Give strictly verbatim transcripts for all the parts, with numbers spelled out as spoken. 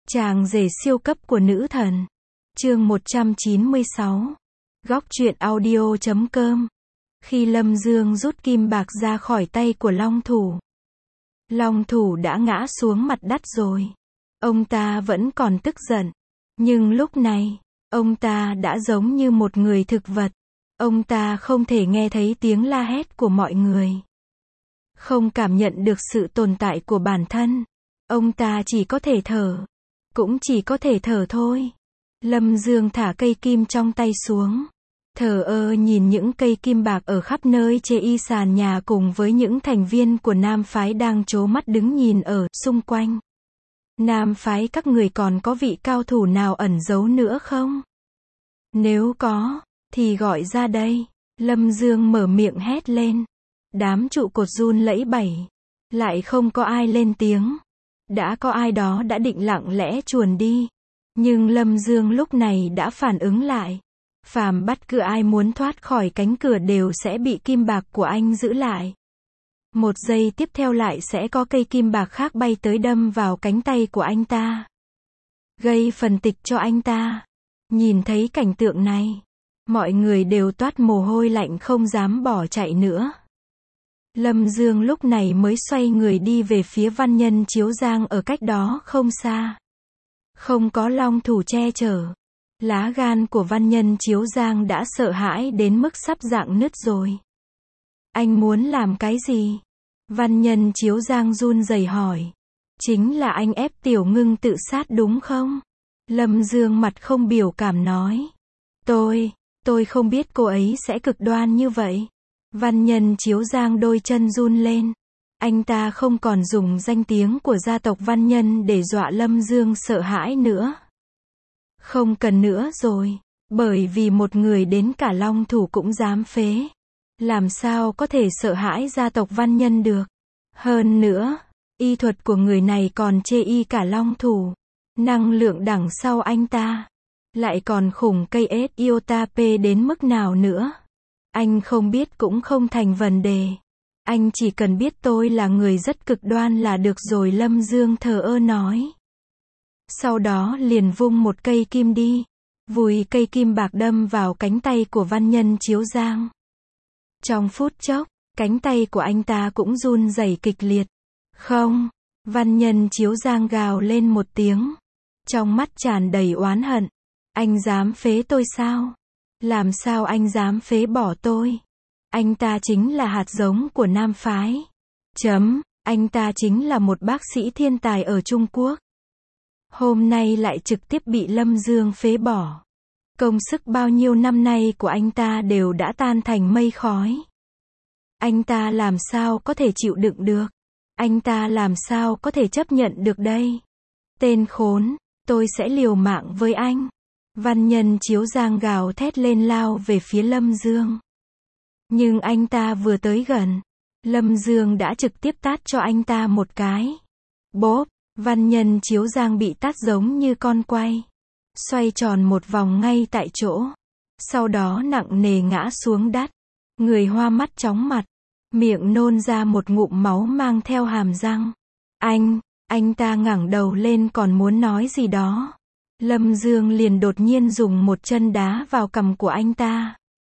Chàng rể siêu cấp của nữ thần. Chương một trăm chín mươi sáu. Góc truyện audio chấm com. Khi Lâm Dương rút kim bạc ra khỏi tay của Long Thủ. Long Thủ đã ngã xuống mặt đất rồi. Ông ta vẫn còn tức giận. Nhưng lúc này, ông ta đã giống như một người thực vật. Ông ta không thể nghe thấy tiếng la hét của mọi người. Không cảm nhận được sự tồn tại của bản thân. Ông ta chỉ có thể thở. Cũng chỉ có thể thở thôi. Lâm Dương thả cây kim trong tay xuống. Thờ ơ nhìn những cây kim bạc ở khắp nơi trên y sàn nhà cùng với những thành viên của Nam phái đang trố mắt đứng nhìn ở xung quanh. Nam phái các người còn có vị cao thủ nào ẩn giấu nữa không? Nếu có, thì gọi ra đây. Lâm Dương mở miệng hét lên. Đám trụ cột run lẩy bẩy. Lại không có ai lên tiếng. Đã có ai đó đã định lặng lẽ chuồn đi. Nhưng Lâm Dương lúc này đã phản ứng lại. Phàm bất cứ ai muốn thoát khỏi cánh cửa đều sẽ bị kim bạc của anh giữ lại. Một giây tiếp theo lại sẽ có cây kim bạc khác bay tới đâm vào cánh tay của anh ta. Gây phần tịch cho anh ta. Nhìn thấy cảnh tượng này, mọi người đều toát mồ hôi lạnh không dám bỏ chạy nữa. Lâm Dương lúc này mới xoay người đi về phía Văn Nhân Chiếu Giang ở cách đó không xa. Không có Long Thủ che chở. Lá gan của Văn Nhân Chiếu Giang đã sợ hãi đến mức sắp rạn nứt rồi. Anh muốn làm cái gì? Văn Nhân Chiếu Giang run rẩy hỏi. Chính là anh ép Tiểu Ngưng tự sát đúng không? Lâm Dương mặt không biểu cảm nói. Tôi, tôi không biết cô ấy sẽ cực đoan như vậy. Văn Nhân Chiếu Giang đôi chân run lên. Anh ta không còn dùng danh tiếng của gia tộc Văn Nhân để dọa Lâm Dương sợ hãi nữa. Không cần nữa rồi. Bởi vì một người đến cả Long Thủ cũng dám phế. Làm sao có thể sợ hãi gia tộc Văn Nhân được. Hơn nữa, y thuật của người này còn chê y cả Long Thủ. Năng lượng đằng sau anh ta lại còn khủng cây ết iota P đến mức nào nữa. Anh không biết cũng không thành vấn đề. Anh chỉ cần biết tôi là người rất cực đoan là được rồi, Lâm Dương thờ ơ nói. Sau đó liền vung một cây kim đi. Vùi cây kim bạc đâm vào cánh tay của Văn Nhân Chiếu Giang. Trong phút chốc, cánh tay của anh ta cũng run rẩy kịch liệt. Không, Văn Nhân Chiếu Giang gào lên một tiếng. Trong mắt tràn đầy oán hận. Anh dám phế tôi sao? Làm sao anh dám phế bỏ tôi? Anh ta chính là hạt giống của Nam phái. Chấm, anh ta chính là một bác sĩ thiên tài ở Trung Quốc. Hôm nay lại trực tiếp bị Lâm Dương phế bỏ. Công sức bao nhiêu năm nay của anh ta đều đã tan thành mây khói. Anh ta làm sao có thể chịu đựng được? Anh ta làm sao có thể chấp nhận được đây? Tên khốn, tôi sẽ liều mạng với anh. Văn Nhân Chiếu Giang gào thét lên lao về phía Lâm Dương. Nhưng anh ta vừa tới gần, Lâm Dương đã trực tiếp tát cho anh ta một cái. Bốp, Văn Nhân Chiếu Giang bị tát giống như con quay. Xoay tròn một vòng ngay tại chỗ. Sau đó nặng nề ngã xuống đất. Người hoa mắt chóng mặt. Miệng nôn ra một ngụm máu mang theo hàm răng. Anh, anh ta ngẩng đầu lên còn muốn nói gì đó. Lâm Dương liền đột nhiên dùng một chân đá vào cằm của anh ta.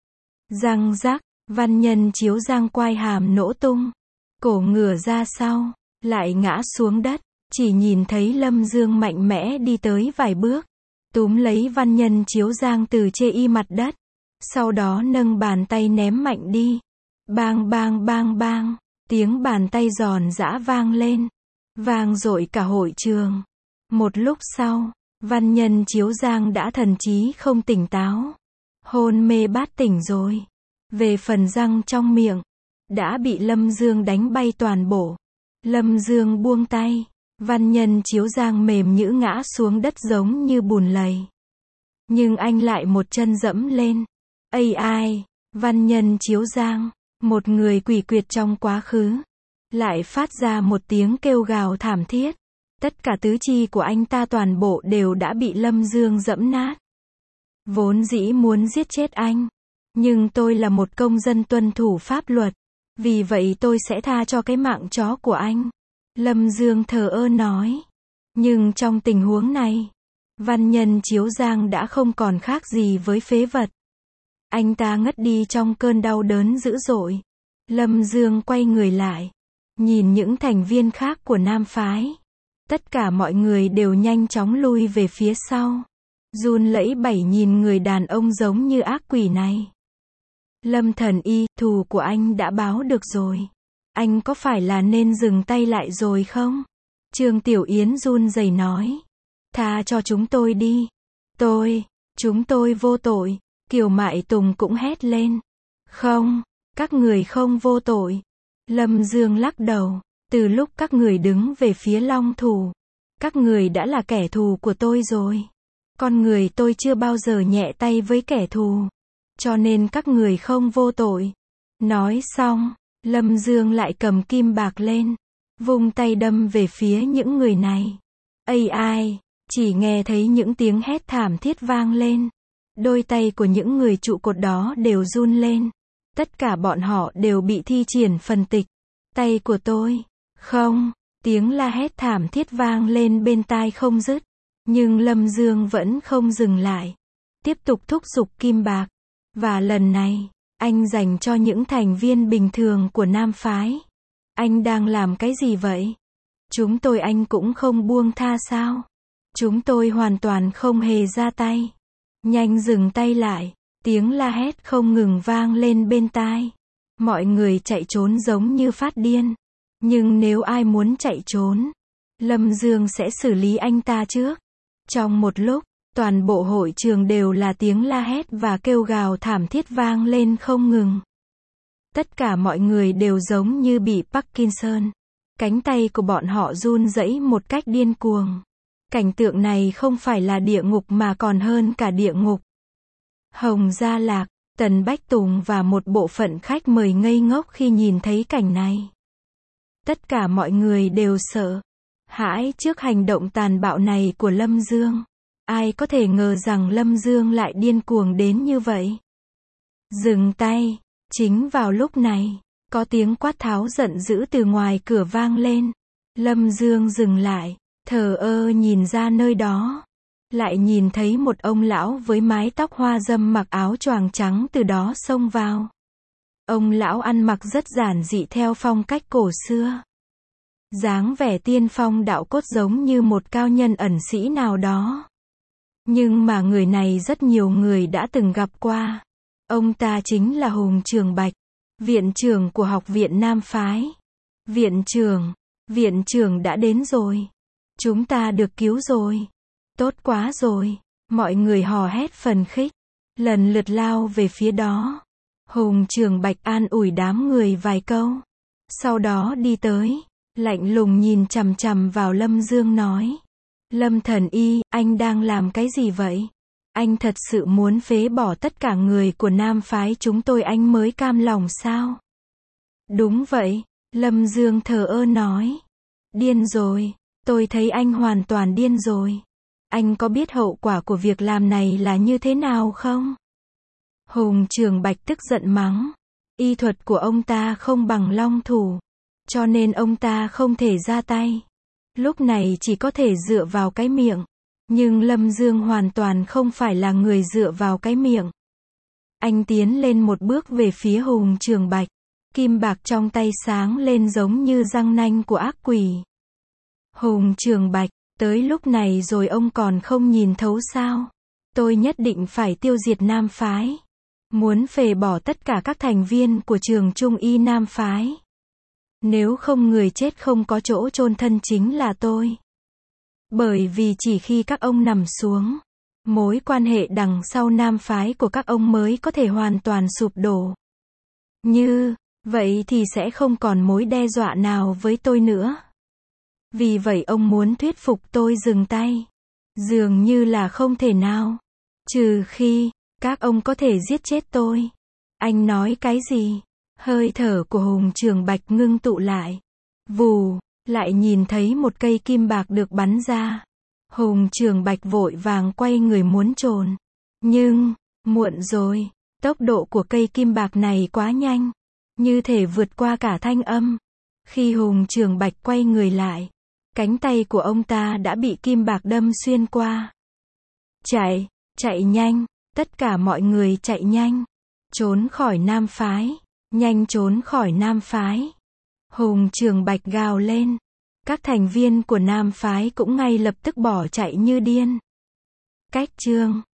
Răng rắc, Văn Nhân Chiếu Giang quai hàm nổ tung. Cổ ngửa ra sau, lại ngã xuống đất. Chỉ nhìn thấy Lâm Dương mạnh mẽ đi tới vài bước. Túm lấy Văn Nhân Chiếu Giang từ chê y mặt đất. Sau đó nâng bàn tay ném mạnh đi. Bang bang bang bang. Tiếng bàn tay giòn giã vang lên. Vang dội cả hội trường. Một lúc sau, Văn Nhân Chiếu Giang đã thần trí không tỉnh táo. Hôn mê bát tỉnh rồi. Về phần răng trong miệng, đã bị Lâm Dương đánh bay toàn bộ. Lâm Dương buông tay. Văn Nhân Chiếu Giang mềm nhũn ngã xuống đất giống như bùn lầy. Nhưng anh lại một chân dẫm lên. Ây ai, Văn Nhân Chiếu Giang, một người quỷ quyệt trong quá khứ, lại phát ra một tiếng kêu gào thảm thiết. Tất cả tứ chi của anh ta toàn bộ đều đã bị Lâm Dương dẫm nát. Vốn dĩ muốn giết chết anh. Nhưng tôi là một công dân tuân thủ pháp luật. Vì vậy tôi sẽ tha cho cái mạng chó của anh. Lâm Dương thờ ơ nói. Nhưng trong tình huống này, văn nhân Chiếu Giang đã không còn khác gì với phế vật. Anh ta ngất đi trong cơn đau đớn dữ dội. Lâm Dương quay người lại, nhìn những thành viên khác của nam phái. Tất cả mọi người đều nhanh chóng lui về phía sau. Run lẩy bẩy nhìn người đàn ông giống như ác quỷ này. Lâm Thần Y, thù của anh đã báo được rồi. Anh có phải là nên dừng tay lại rồi không? Trương Tiểu Yến run rẩy nói. Tha cho chúng tôi đi. Tôi, chúng tôi vô tội. Kiều Mại Tùng cũng hét lên. Không, các người không vô tội. Lâm Dương lắc đầu. Từ lúc các người đứng về phía Long Thủ, các người đã là kẻ thù của tôi rồi. Con người tôi chưa bao giờ nhẹ tay với kẻ thù. Cho nên các người không vô tội. Nói xong, Lâm Dương lại cầm kim bạc lên, vung tay đâm về phía những người này. Ây ai, chỉ nghe thấy những tiếng hét thảm thiết vang lên. Đôi tay của những người trụ cột đó đều run lên. Tất cả bọn họ đều bị thi triển phần tịch. Tay của tôi. Không, tiếng la hét thảm thiết vang lên bên tai không dứt. Nhưng Lâm Dương vẫn không dừng lại. Tiếp tục thúc giục kim bạc. Và lần này, anh dành cho những thành viên bình thường của nam phái. Anh đang làm cái gì vậy? Chúng tôi anh cũng không buông tha sao? Chúng tôi hoàn toàn không hề ra tay. Nhanh dừng tay lại. Tiếng la hét không ngừng vang lên bên tai. Mọi người chạy trốn giống như phát điên. Nhưng nếu ai muốn chạy trốn, Lâm Dương sẽ xử lý anh ta trước. Trong một lúc, toàn bộ hội trường đều là tiếng la hét và kêu gào thảm thiết vang lên không ngừng. Tất cả mọi người đều giống như bị Parkinson. Cánh tay của bọn họ run rẩy một cách điên cuồng. Cảnh tượng này không phải là địa ngục mà còn hơn cả địa ngục. Hồng Gia Lạc, Tần Bách Tùng và một bộ phận khách mời ngây ngốc khi nhìn thấy cảnh này. Tất cả mọi người đều sợ hãi trước hành động tàn bạo này của Lâm Dương. Ai có thể ngờ rằng Lâm Dương lại điên cuồng đến như vậy? Dừng tay. Chính vào lúc này, có tiếng quát tháo giận dữ từ ngoài cửa vang lên. Lâm Dương dừng lại, thờ ơ nhìn ra nơi đó. Lại nhìn thấy một ông lão với mái tóc hoa râm mặc áo choàng trắng từ đó xông vào. Ông lão ăn mặc rất giản dị theo phong cách cổ xưa. Dáng vẻ tiên phong đạo cốt giống như một cao nhân ẩn sĩ nào đó. Nhưng mà người này rất nhiều người đã từng gặp qua. Ông ta chính là Hùng Trường Bạch, viện trưởng của Học viện Nam Phái. Viện trưởng, viện trưởng đã đến rồi. Chúng ta được cứu rồi. Tốt quá rồi. Mọi người hò hét phấn khích, lần lượt lao về phía đó. Hùng Trường Bạch an ủi đám người vài câu. Sau đó đi tới, lạnh lùng nhìn chằm chằm vào Lâm Dương nói. Lâm Thần Y, anh đang làm cái gì vậy? Anh thật sự muốn phế bỏ tất cả người của nam phái chúng tôi anh mới cam lòng sao? Đúng vậy, Lâm Dương thờ ơ nói. Điên rồi, tôi thấy anh hoàn toàn điên rồi. Anh có biết hậu quả của việc làm này là như thế nào không? Hùng Trường Bạch tức giận mắng. Y thuật của ông ta không bằng Long Thủ, cho nên ông ta không thể ra tay. Lúc này chỉ có thể dựa vào cái miệng. Nhưng Lâm Dương hoàn toàn không phải là người dựa vào cái miệng. Anh tiến lên một bước về phía Hùng Trường Bạch. Kim bạc trong tay sáng lên giống như răng nanh của ác quỷ. Hùng Trường Bạch, tới lúc này rồi ông còn không nhìn thấu sao? Tôi nhất định phải tiêu diệt Nam Phái. Muốn phế bỏ tất cả các thành viên của trường Trung Y Nam Phái. Nếu không người chết không có chỗ chôn thân chính là tôi. Bởi vì chỉ khi các ông nằm xuống, mối quan hệ đằng sau nam phái của các ông mới có thể hoàn toàn sụp đổ. Như vậy thì sẽ không còn mối đe dọa nào với tôi nữa. Vì vậy ông muốn thuyết phục tôi dừng tay. Dường như là không thể nào. Trừ khi các ông có thể giết chết tôi. Anh nói cái gì? Hơi thở của Hùng Trường Bạch ngưng tụ lại. Vù, lại nhìn thấy một cây kim bạc được bắn ra. Hùng Trường Bạch vội vàng quay người muốn trốn. Nhưng, muộn rồi, tốc độ của cây kim bạc này quá nhanh. Như thể vượt qua cả thanh âm. Khi Hùng Trường Bạch quay người lại, Cánh tay của ông ta đã bị kim bạc đâm xuyên qua. Chạy, chạy nhanh, tất cả mọi người chạy nhanh. Trốn khỏi Nam phái, nhanh trốn khỏi Nam phái. Hùng Trường Bạch gào lên. Các thành viên của Nam phái cũng ngay lập tức bỏ chạy như điên. Cách chương